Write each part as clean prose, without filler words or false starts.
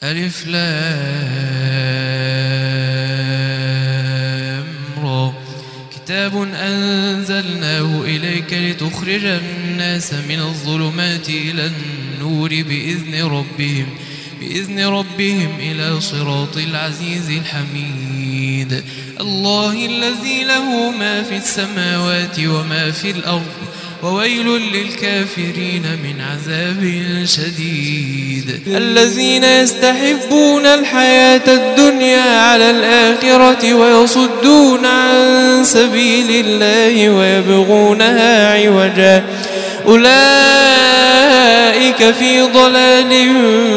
ألف لام را. كتاب أنزلناه إليك لتخرج الناس من الظلمات إلى النور بإذن ربهم إلى صراط العزيز الحميد. الله الذي له ما في السماوات وما في الأرض وويل للكافرين من عذاب شديد. الذين يستحبون الحياة الدنيا على الآخرة ويصدون عن سبيل الله ويبغونها عوجا أولئك في ضلال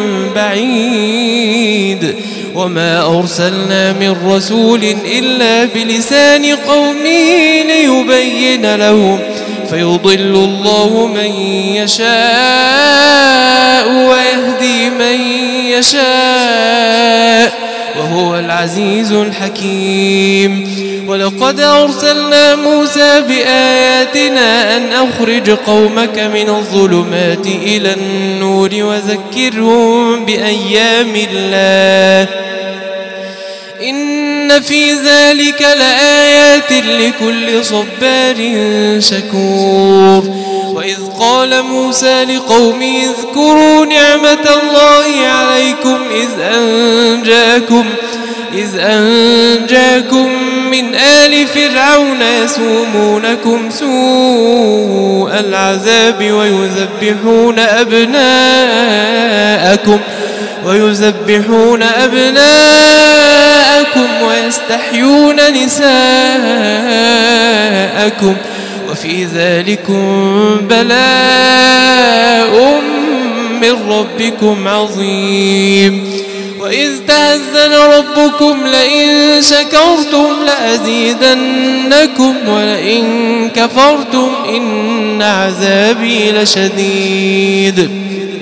بعيد. وما أرسلنا من رسول إلا بلسان قومه ليبين لهم فيضل الله من يشاء ويهدي من يشاء وهو العزيز الحكيم. ولقد أرسلنا موسى بآياتنا أن أخرج قومك من الظلمات إلى النور وذكرهم بأيام الله إن في ذلك لآيات لكل صبار شكور. وإذ قال موسى لقومه اذكروا نعمة الله عليكم إذ أنجاكم من آل فرعون يسومونكم سوء العذاب ويذبحون أبناءكم ويستحيون نساءكم وفي ذلكم بلاء من ربكم عظيم. وإذ تأذن ربكم لئن شكرتم لأزيدنكم ولئن كفرتم إن عذابي لشديد.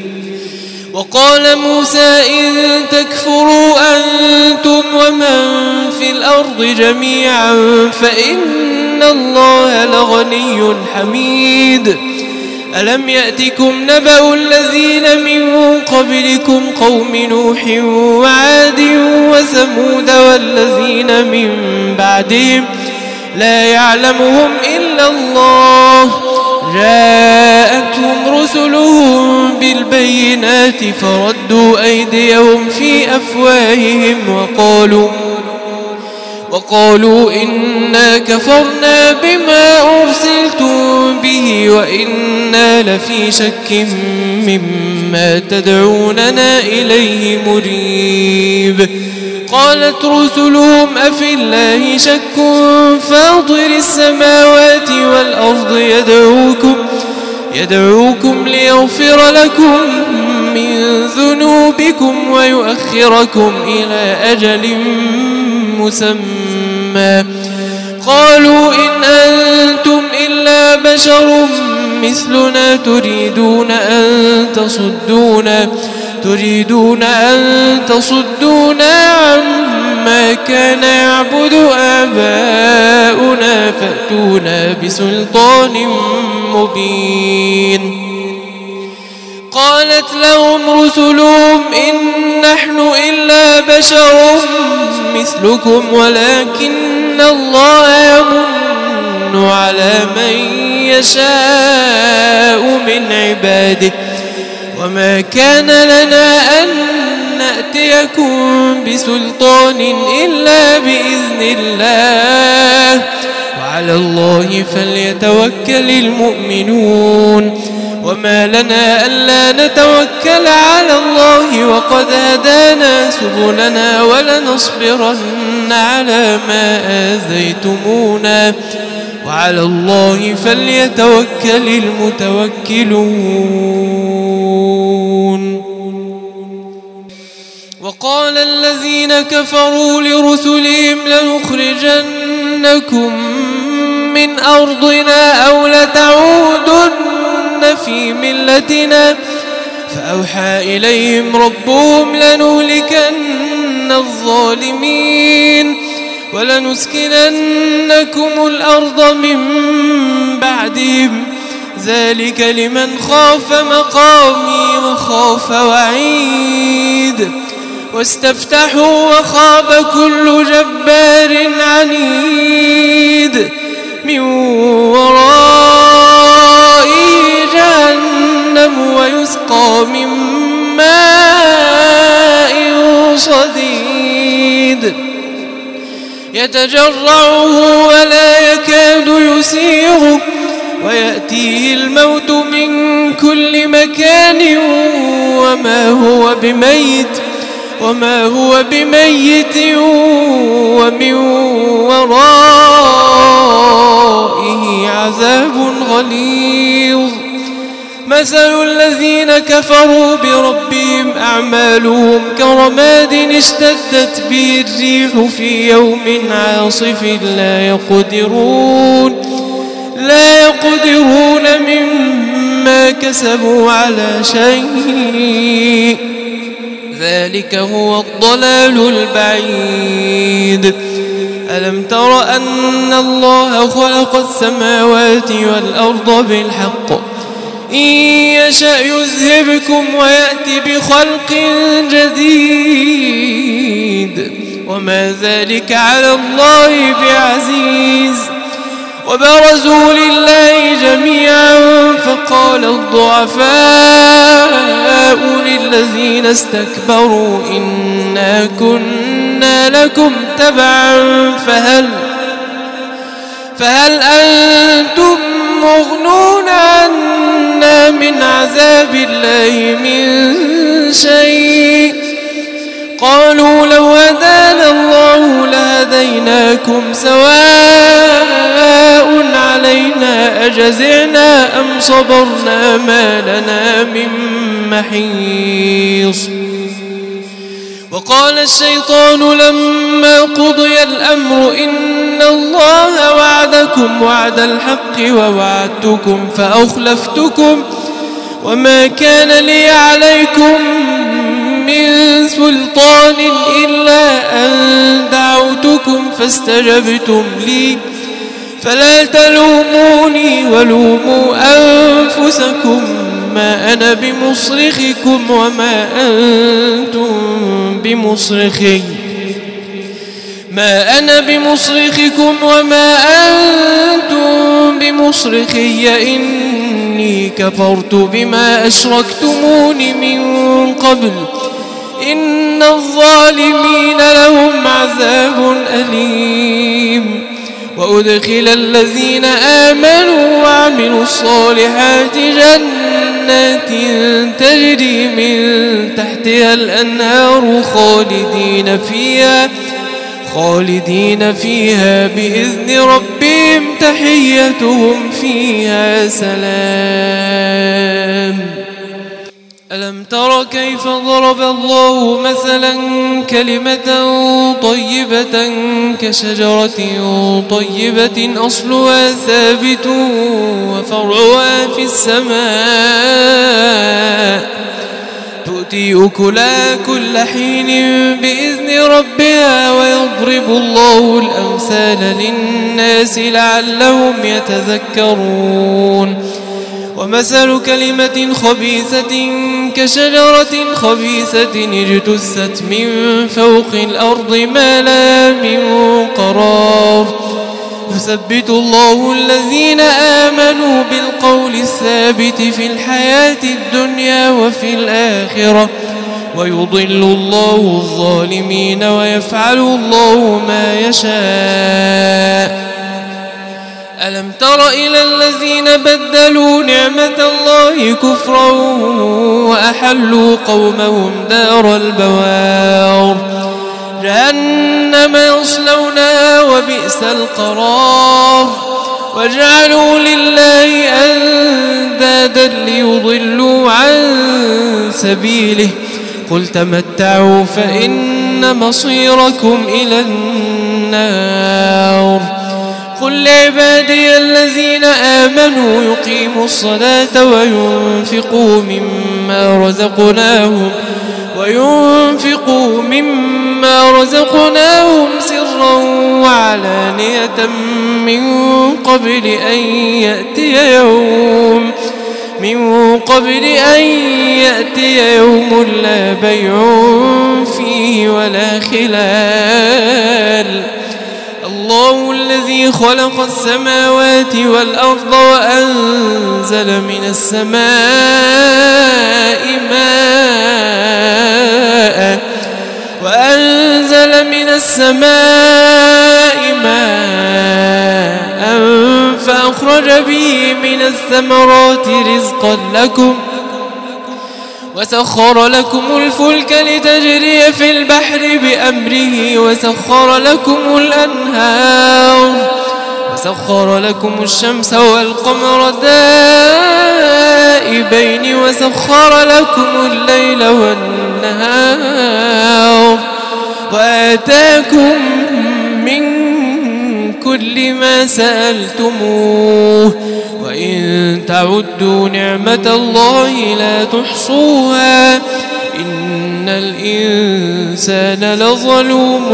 وقال موسى إن تكفروا أنتم ومن في الأرض جميعا فإن الله لغني حميد. ألم يأتكم نبأ الذين من قبلكم قوم نوح وعاد وثمود والذين من بعدهم لا يعلمهم إلا الله جاءتهم رسلهم بالبينات فردوا أيديهم في أفواههم وقالوا إنا كفرنا بما أرسلتم به وإنا لفي شك مما تدعوننا إليه مريب. قالت رسلهم أفي الله شك فاطر السماوات والأرض يدعوكم ليغفر لكم من ذنوبكم ويؤخركم إلى أجل مسمى. قالوا إن أنتم إلا بشر مثلنا تريدون أن تصدونا عما كان يعبد آباؤنا فأتونا بسلطان مبين. قالت لهم رسلهم إن نحن إلا بشر مثلكم ولكن الله يمن على من يشاء من عباده وما كان لنا أن نأتيكم بسلطان إلا بإذن الله وعلى الله فليتوكل المؤمنون. وما لنا ألا نتوكل على الله وقد هدانا سبلنا ولنصبرن على ما آذيتمونا وعلى الله فليتوكل المتوكلون. وقال الذين كفروا لرسلهم لنخرجنكم من أرضنا أو لتعودن في ملتنا فأوحى إليهم ربهم لنهلكن الظالمين ولنسكننكم الأرض من بعدهم ذلك لمن خاف مقامي وخاف وعيد. واستفتحوا وخاب كل جبار عنيد من ورائه جهنم ويسقى من ماء صديد يتجرعه ولا يكاد يسيغه ويأتيه الموت من كل مكان وما هو بميت ومن ورائه عذاب غليظ مثل الذين كفروا بربهم أعمالهم كرماد اشتدت به الريح في يوم عاصف لا يقدرون مما كسبوا على شيء ذلك هو الضلال البعيد ألم تر أن الله خلق السماوات والأرض بالحق إن يشأ يذهبكم ويأتي بخلق جديد وما ذلك على الله بعزيز وبرزوا لله جميعا فقال الضعفاء للذين استكبروا إنا كنا لكم تبعا فهل أنتم مغنون عنا من عذاب الله من شيء قالوا لو هدانا الله لهديناكم سواء علينا أجزعنا أم صبرنا ما لنا من محيص وقال الشيطان لما قضي الأمر إن الله وعدكم وعد الحق ووعدتكم فأخلفتكم وما كان لي عليكم من سلطان إلا أن دعوتكم فاستجبتم لي فلا تلوموني ولوموا أنفسكم ما أنا بمصرخكم وما أنتم بمصرخي إني كفرت بما أشركتمون من قبل إن الظالمين لهم عذاب أليم وأدخل الذين آمنوا وعملوا الصالحات جنات تجري من تحتها الأنهار خالدين فيها بإذن ربهم تحيتهم فيها سلام ألم تر كيف ضرب الله مثلا كلمة طيبة كشجرة طيبة أصلها ثابت وفرعها في السماء تؤتي أكلها كل حين بإذن ربها ويضرب الله الأمثال للناس لعلهم يتذكرون ومثل كلمة خبيثة كشجرة خبيثة اجتثت من فوق الأرض ما لها من قرار يثبت الله الذين آمنوا بالقول الثابت في الحياة الدنيا وفي الآخرة ويضل الله الظالمين ويفعل الله ما يشاء ألم تر إلى الذين بدلوا نعمة الله كفرا وأحلوا قومهم دار البوار جهنم يصلونها وبئس القرار وجعلوا لله أندادا ليضلوا عن سبيله قل تمتعوا فإن مصيركم إلى النار قل لعبادي الذين آمنوا يقيموا الصلاة وينفقوا مما رزقناهم سرا وعلانية من قبل أن يأتي يوم لا بيع فيه ولا خلال. الله الذي خلق السماوات والأرض وأنزل من السماء ماء فأخرج به من الثمرات رزقا لكم وسخر لكم الفلك لتجري في البحر بأمره وسخر لكم الأنهار وسخر لكم الشمس والقمر دائبين وسخر لكم الليل والنهار وآتاكم من كل ما سألتموه وإن تعدوا نعمة الله لا تحصوها إن الإنسان لظلوم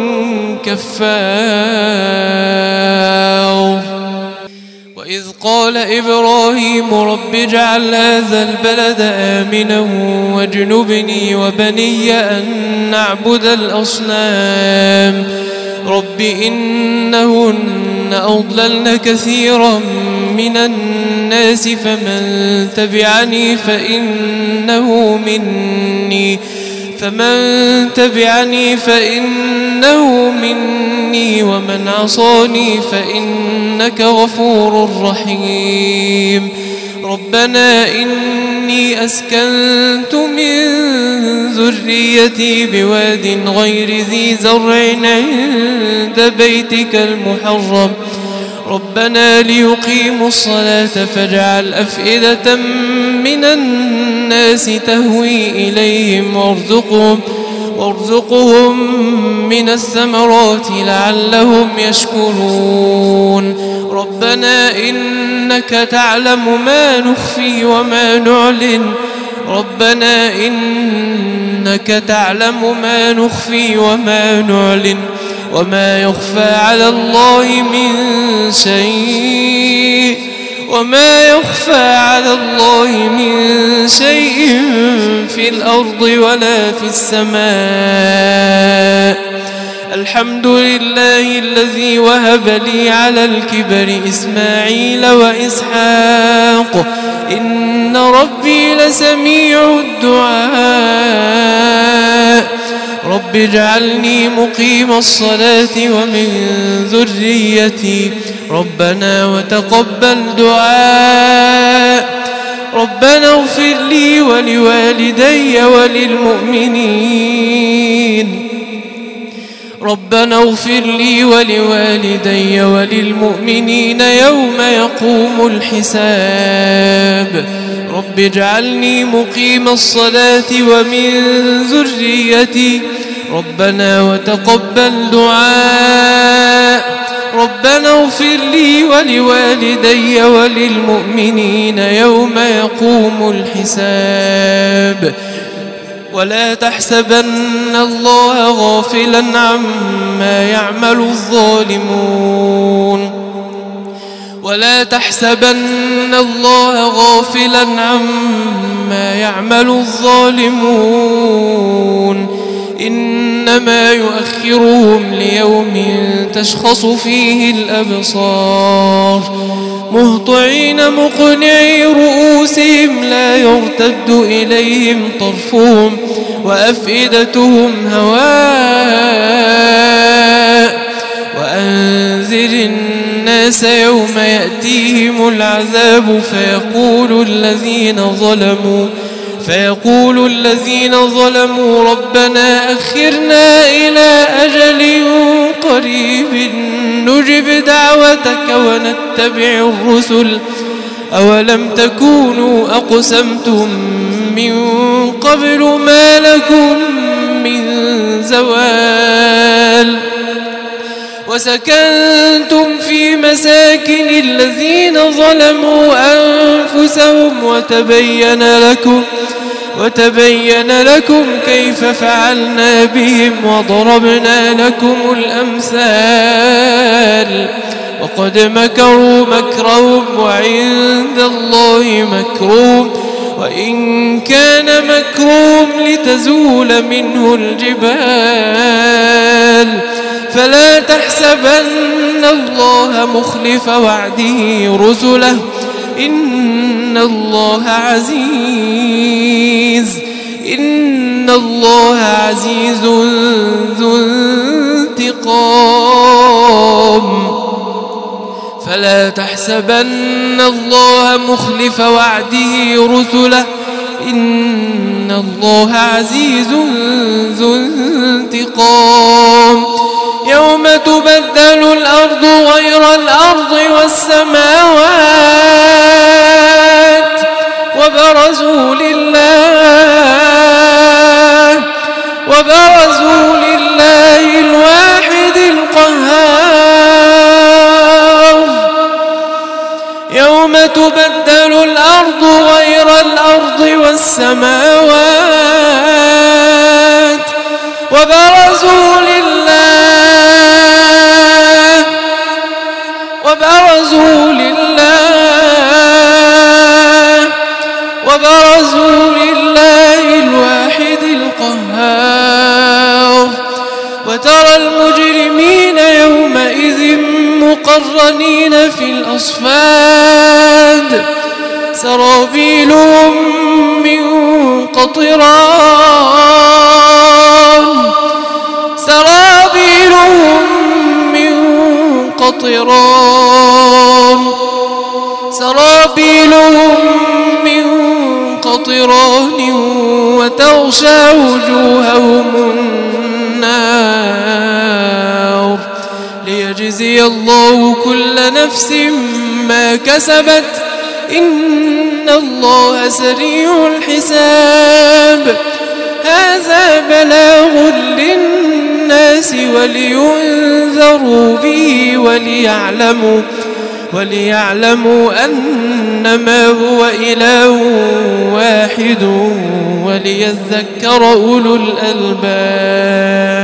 كفار. وإذ قال إبراهيم رب اجعل هذا البلد آمنا واجنبني وبني أن نعبد الأصنام رب إنهن أضللن كثيرا من الناس فمن تبعني فإنه مني ومن عصاني فإنك غفور رحيم. ربنا إني أسكنت من ذريتي بواد غير ذي زرع عند بيتك المحرم ربنا ليقيموا الصلاة فاجعل أفئدة من الناس تهوي إليهم وارزقهم من الثمرات لعلهم يشكرون. ربنا إنك تعلم ما نخفي وما نعلن وما يخفى على الله من شيء في الأرض ولا في السماء. الحمد لله الذي وهب لي على الكبر إسماعيل وإسحاق إن ربي لسميع الدعاء. رب اجعلني مقيم الصلاة ومن ذريتي ربنا وتقبل دعاء. ربنا اغفر لي ولوالدي وللمؤمنين يوم يقوم الحساب. رب اجعلني مقيم الصلاة ومن ذريتي ربنا وتقبل دعاء. ربنا اغفر لي ولوالدي وللمؤمنين يوم يقوم الحساب. ولا تحسبن الله غافلا عما يعمل الظالمون إنما يؤخرهم ليوم تشخص فيه الأبصار مهطعين مقنعي رؤوسهم لا يرتد إليهم طرفهم وأفئدتهم هواء. وأنذر الناس يوم يأتيهم العذاب فيقول الذين ظلموا ربنا أخرنا إلى أجل قريب نجب دعوتك ونتبع الرسل أولم تكونوا أقسمتم من قبل ما لكم من زوال. وسكنتم في مساكن الذين ظلموا أنفسهم وتبين لكم كيف فعلنا بهم وضربنا لكم الأمثال. وقد مكروا مكرهم وعند الله مكرهم وإن كان مكرهم لتزول منه الجبال فلا تحسبن الله مخلف وعده رسله إن الله عزيز ذو انتقام فلا تحسبن الله مخلف وعده رسله إن الله عزيز ذو انتقام يوم تبدل الأرض غير الأرض والسماوات وبرزوا لله الواحد القهار يوم تبدل الأرض غير الأرض والسماوات وبرزوا لله الواحد القهار وترى المجرمين يومئذ مقرنين في الأصفاد سرابيلهم من قطران وتغشى وجوههم النار ليجزي الله كل نفس ما كسبت إن الله سريع الحساب هذا بلاغ للناس ولينذروا به وليعلموا أنما هو إله واحد وليذكر أولو الألباب.